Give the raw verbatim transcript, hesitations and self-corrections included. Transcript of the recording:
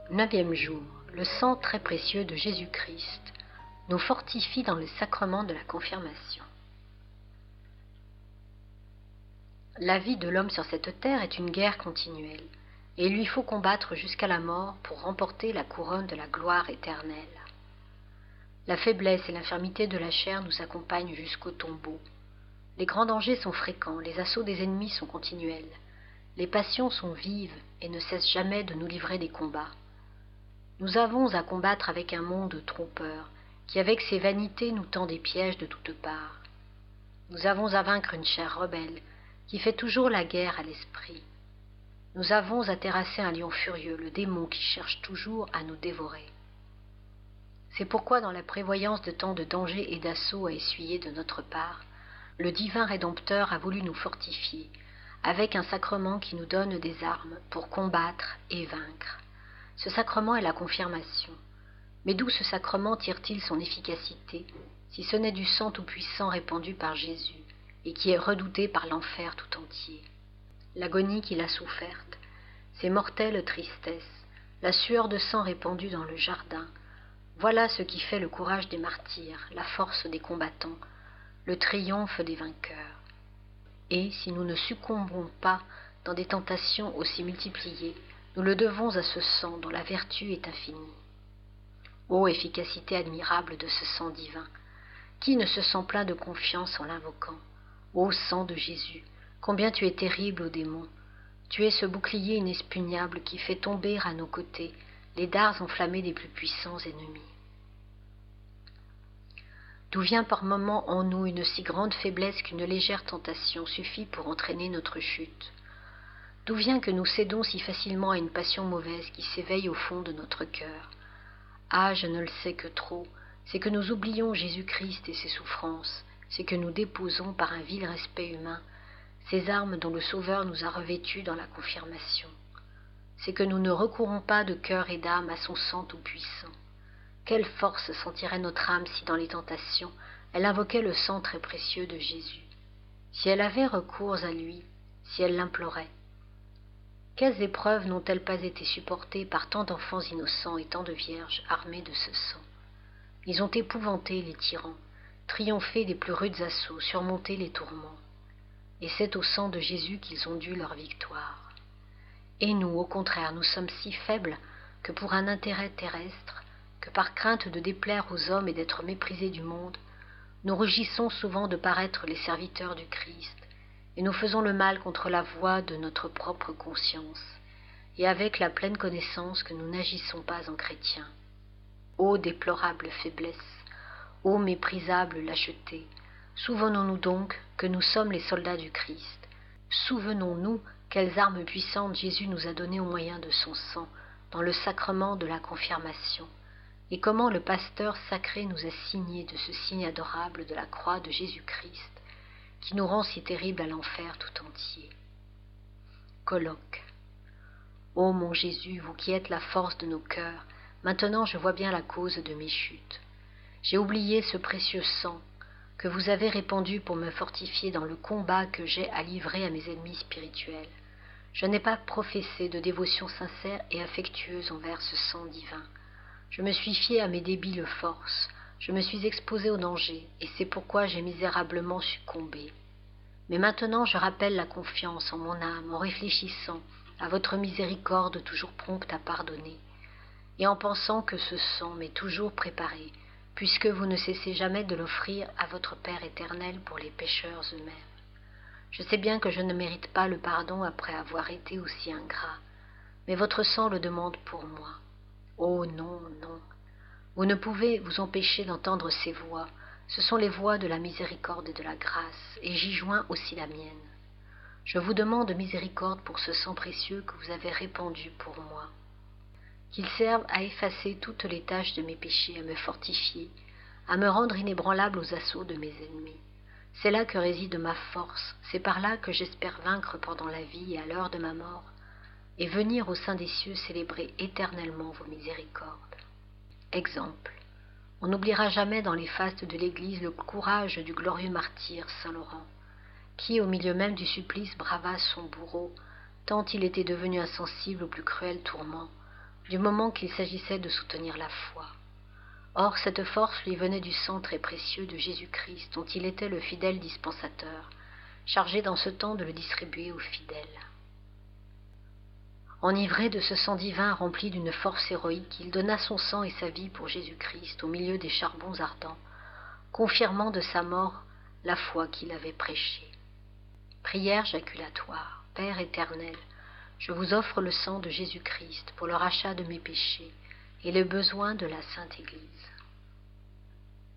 Neuvième jour. Le sang très précieux de Jésus-Christ nous fortifie dans le sacrement de la confirmation. La vie de l'homme sur cette terre est une guerre continuelle, et il lui faut combattre jusqu'à la mort pour remporter la couronne de la gloire éternelle. La faiblesse et l'infirmité de la chair nous accompagnent jusqu'au tombeau. Les grands dangers sont fréquents, les assauts des ennemis sont continuels. Les passions sont vives et ne cessent jamais de nous livrer des combats. Nous avons à combattre avec un monde trompeur, qui avec ses vanités nous tend des pièges de toutes parts. Nous avons à vaincre une chair rebelle, qui fait toujours la guerre à l'esprit. Nous avons à terrasser un lion furieux, le démon qui cherche toujours à nous dévorer. C'est pourquoi dans la prévoyance de tant de dangers et d'assauts à essuyer de notre part, le divin Rédempteur a voulu nous fortifier, avec un sacrement qui nous donne des armes pour combattre et vaincre. Ce sacrement est la confirmation. Mais d'où ce sacrement tire-t-il son efficacité, si ce n'est du sang tout-puissant répandu par Jésus, et qui est redouté par l'enfer tout entier? L'agonie qu'il a soufferte, ses mortelles tristesses, la sueur de sang répandue dans le jardin, voilà ce qui fait le courage des martyrs, la force des combattants, le triomphe des vainqueurs. Et si nous ne succombons pas dans des tentations aussi multipliées, nous le devons à ce sang dont la vertu est infinie. Ô efficacité admirable de ce sang divin! Qui ne se sent plein de confiance en l'invoquant? Ô sang de Jésus, combien tu es terrible aux démons! Tu es ce bouclier inexpugnable qui fait tomber à nos côtés les dards enflammés des plus puissants ennemis. D'où vient par moments en nous une si grande faiblesse qu'une légère tentation suffit pour entraîner notre chute? D'où vient que nous cédons si facilement à une passion mauvaise qui s'éveille au fond de notre cœur? Ah, je ne le sais que trop, c'est que nous oublions Jésus-Christ et ses souffrances, c'est que nous déposons par un vil respect humain ces armes dont le Sauveur nous a revêtus dans la confirmation. C'est que nous ne recourons pas de cœur et d'âme à son sang tout-puissant. Quelle force sentirait notre âme si dans les tentations, elle invoquait le sang très précieux de Jésus, si elle avait recours à lui, si elle l'implorait? Quelles épreuves n'ont-elles pas été supportées par tant d'enfants innocents et tant de vierges armées de ce sang? Ils ont épouvanté les tyrans, triomphé des plus rudes assauts, surmonté les tourments. Et c'est au sang de Jésus qu'ils ont dû leur victoire. Et nous, au contraire, nous sommes si faibles que pour un intérêt terrestre, que par crainte de déplaire aux hommes et d'être méprisés du monde, nous rugissons souvent de paraître les serviteurs du Christ, et nous faisons le mal contre la voix de notre propre conscience, et avec la pleine connaissance que nous n'agissons pas en chrétiens. Ô déplorable faiblesse, ô méprisable lâcheté, souvenons-nous donc que nous sommes les soldats du Christ. Souvenons-nous quelles armes puissantes Jésus nous a données au moyen de son sang, dans le sacrement de la confirmation, et comment le pasteur sacré nous a signé de ce signe adorable de la croix de Jésus-Christ, qui nous rend si terribles à l'enfer tout entier. Colloque. Ô mon Jésus, vous qui êtes la force de nos cœurs, maintenant je vois bien la cause de mes chutes. J'ai oublié ce précieux sang que vous avez répandu pour me fortifier dans le combat que j'ai à livrer à mes ennemis spirituels. Je n'ai pas professé de dévotion sincère et affectueuse envers ce sang divin. Je me suis fié à mes débiles forces, je me suis exposé au danger, et c'est pourquoi j'ai misérablement succombé. Mais maintenant je rappelle la confiance en mon âme en réfléchissant à votre miséricorde toujours prompte à pardonner, et en pensant que ce sang m'est toujours préparé, puisque vous ne cessez jamais de l'offrir à votre Père éternel pour les pécheurs eux-mêmes. Je sais bien que je ne mérite pas le pardon après avoir été aussi ingrat, mais votre sang le demande pour moi. Oh non, non, vous ne pouvez vous empêcher d'entendre ces voix, ce sont les voix de la miséricorde et de la grâce, et j'y joins aussi la mienne. Je vous demande miséricorde pour ce sang précieux que vous avez répandu pour moi. Qu'il serve à effacer toutes les taches de mes péchés, à me fortifier, à me rendre inébranlable aux assauts de mes ennemis. C'est là que réside ma force, c'est par là que j'espère vaincre pendant la vie et à l'heure de ma mort, et venir au sein des cieux célébrer éternellement vos miséricordes. Exemple. On n'oubliera jamais dans les fastes de l'Église le courage du glorieux martyr Saint Laurent, qui, au milieu même du supplice, brava son bourreau, tant il était devenu insensible aux plus cruels tourments, du moment qu'il s'agissait de soutenir la foi. Or, cette force lui venait du sang très précieux de Jésus-Christ, dont il était le fidèle dispensateur, chargé dans ce temps de le distribuer aux fidèles. Enivré de ce sang divin rempli d'une force héroïque, il donna son sang et sa vie pour Jésus-Christ au milieu des charbons ardents, confirmant de sa mort la foi qu'il avait prêchée. Prière jaculatoire. Père éternel, je vous offre le sang de Jésus-Christ pour le rachat de mes péchés et le besoin de la Sainte Église.